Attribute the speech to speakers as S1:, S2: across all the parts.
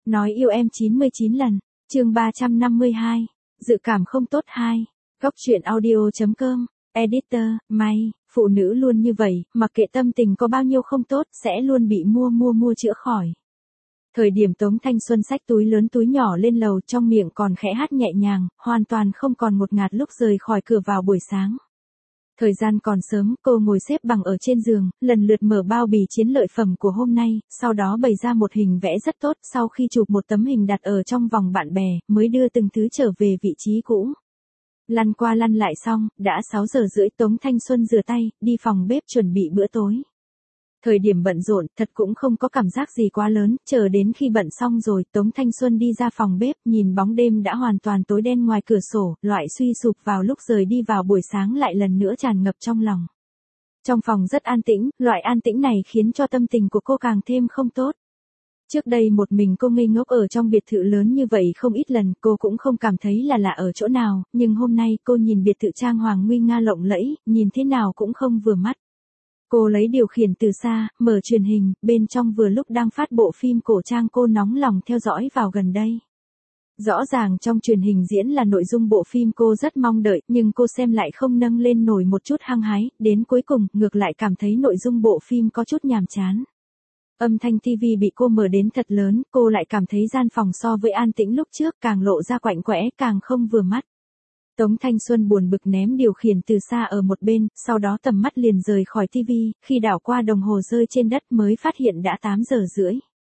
S1: Nói yêu em 99 lần, chương 352, dự cảm không tốt 2, góc truyện audio.com, editor, May, phụ nữ luôn như vậy, mặc kệ tâm tình có bao nhiêu không tốt sẽ luôn bị mua chữa khỏi. Thời điểm Tống Thanh Xuân xách túi lớn túi nhỏ lên lầu trong miệng còn khẽ hát nhẹ nhàng, hoàn toàn không còn ngột ngạt lúc rời khỏi cửa vào buổi sáng. Thời gian còn sớm, cô ngồi xếp bằng ở trên giường, lần lượt mở bao bì chiến lợi phẩm của hôm nay, sau đó bày ra một hình vẽ rất tốt, sau khi chụp một tấm hình đặt ở trong vòng bạn bè, mới đưa từng thứ trở về vị trí cũ. Lăn qua lăn lại xong, đã 6 giờ rưỡi Tống Thanh Xuân rửa tay, đi phòng bếp chuẩn bị bữa tối. Thời điểm bận rộn, thật cũng không có cảm giác gì quá lớn, chờ đến khi bận xong rồi, Tống Thanh Xuân đi ra phòng bếp, nhìn bóng đêm đã hoàn toàn tối đen ngoài cửa sổ, loại suy sụp vào lúc rời đi vào buổi sáng lại lần nữa tràn ngập trong lòng. Trong phòng rất an tĩnh, loại an tĩnh này khiến cho tâm tình của cô càng thêm không tốt. Trước đây một mình cô ngây ngốc ở trong biệt thự lớn như vậy không ít lần, cô cũng không cảm thấy là lạ ở chỗ nào, nhưng hôm nay cô nhìn biệt thự trang hoàng nguy nga lộng lẫy, nhìn thế nào cũng không vừa mắt. Cô lấy điều khiển từ xa, mở truyền hình, bên trong vừa lúc đang phát bộ phim cổ trang cô nóng lòng theo dõi vào gần đây. Rõ ràng trong truyền hình diễn là nội dung bộ phim cô rất mong đợi, nhưng cô xem lại không nâng lên nổi một chút hăng hái, đến cuối cùng, ngược lại cảm thấy nội dung bộ phim có chút nhàm chán. Âm thanh TV bị cô mở đến thật lớn, cô lại cảm thấy gian phòng so với an tĩnh lúc trước càng lộ ra quạnh quẽ, càng không vừa mắt. Tống Thanh Xuân buồn bực ném điều khiển từ xa ở một bên, sau đó tầm mắt liền rời khỏi TV, khi đảo qua đồng hồ rơi trên đất mới phát hiện đã 8 giờ rưỡi.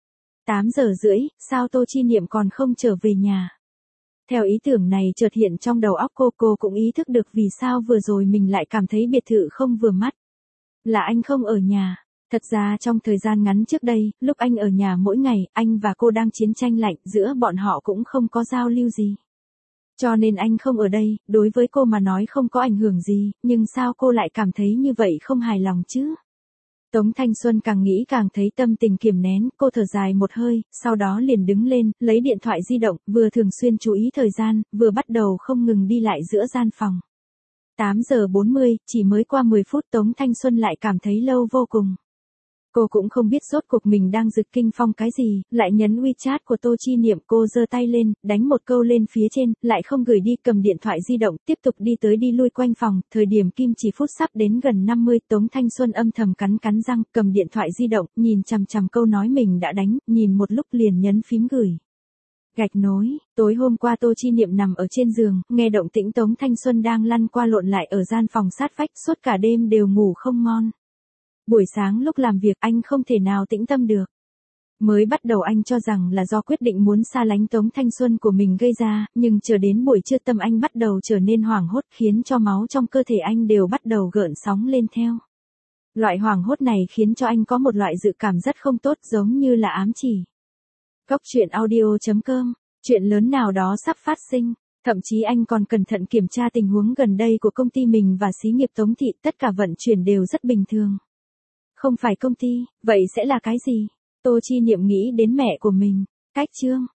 S1: 8 giờ rưỡi, sao Tô Chi Niệm còn không trở về nhà? Theo ý tưởng này chợt hiện trong đầu óc cô cũng ý thức được vì sao vừa rồi mình lại cảm thấy biệt thự không vừa mắt. Là anh không ở nhà. Thật ra trong thời gian ngắn trước đây, lúc anh ở nhà mỗi ngày, anh và cô đang chiến tranh lạnh, giữa bọn họ cũng không có giao lưu gì. Cho nên anh không ở đây, đối với cô mà nói không có ảnh hưởng gì, nhưng sao cô lại cảm thấy như vậy không hài lòng chứ? Tống Thanh Xuân càng nghĩ càng thấy tâm tình kiềm nén, cô thở dài một hơi, sau đó liền đứng lên, lấy điện thoại di động, vừa thường xuyên chú ý thời gian, vừa bắt đầu không ngừng đi lại giữa gian phòng. 8 giờ 40, chỉ mới qua 10 phút Tống Thanh Xuân lại cảm thấy lâu vô cùng. Cô cũng không biết rốt cuộc mình đang rực kinh phong cái gì, lại nhấn WeChat của Tô Chi Niệm, cô giơ tay lên, đánh một câu lên phía trên, lại không gửi đi, cầm điện thoại di động, tiếp tục đi tới đi lui quanh phòng, thời điểm kim chỉ phút sắp đến gần 50, Tống Thanh Xuân âm thầm cắn răng, cầm điện thoại di động, nhìn chằm chằm câu nói mình đã đánh, nhìn một lúc liền nhấn phím gửi. Gạch nối, tối hôm qua Tô Chi Niệm nằm ở trên giường, nghe động tĩnh Tống Thanh Xuân đang lăn qua lộn lại ở gian phòng sát vách, suốt cả đêm đều ngủ không ngon. Buổi sáng lúc làm việc anh không thể nào tĩnh tâm được. Mới bắt đầu anh cho rằng là do quyết định muốn xa lánh Tống Thanh Xuân của mình gây ra, nhưng chờ đến buổi trưa tâm anh bắt đầu trở nên hoảng hốt khiến cho máu trong cơ thể anh đều bắt đầu gợn sóng lên theo. Loại hoảng hốt này khiến cho anh có một loại dự cảm rất không tốt giống như là ám chỉ. Góc truyện audio.com, chuyện lớn nào đó sắp phát sinh. Thậm chí anh còn cẩn thận kiểm tra tình huống gần đây của công ty mình và xí nghiệp Tống Thị, tất cả vận chuyển đều rất bình thường. Không phải công ty, vậy sẽ là cái gì? Tô Chi Niệm nghĩ đến mẹ của mình. Cách chương.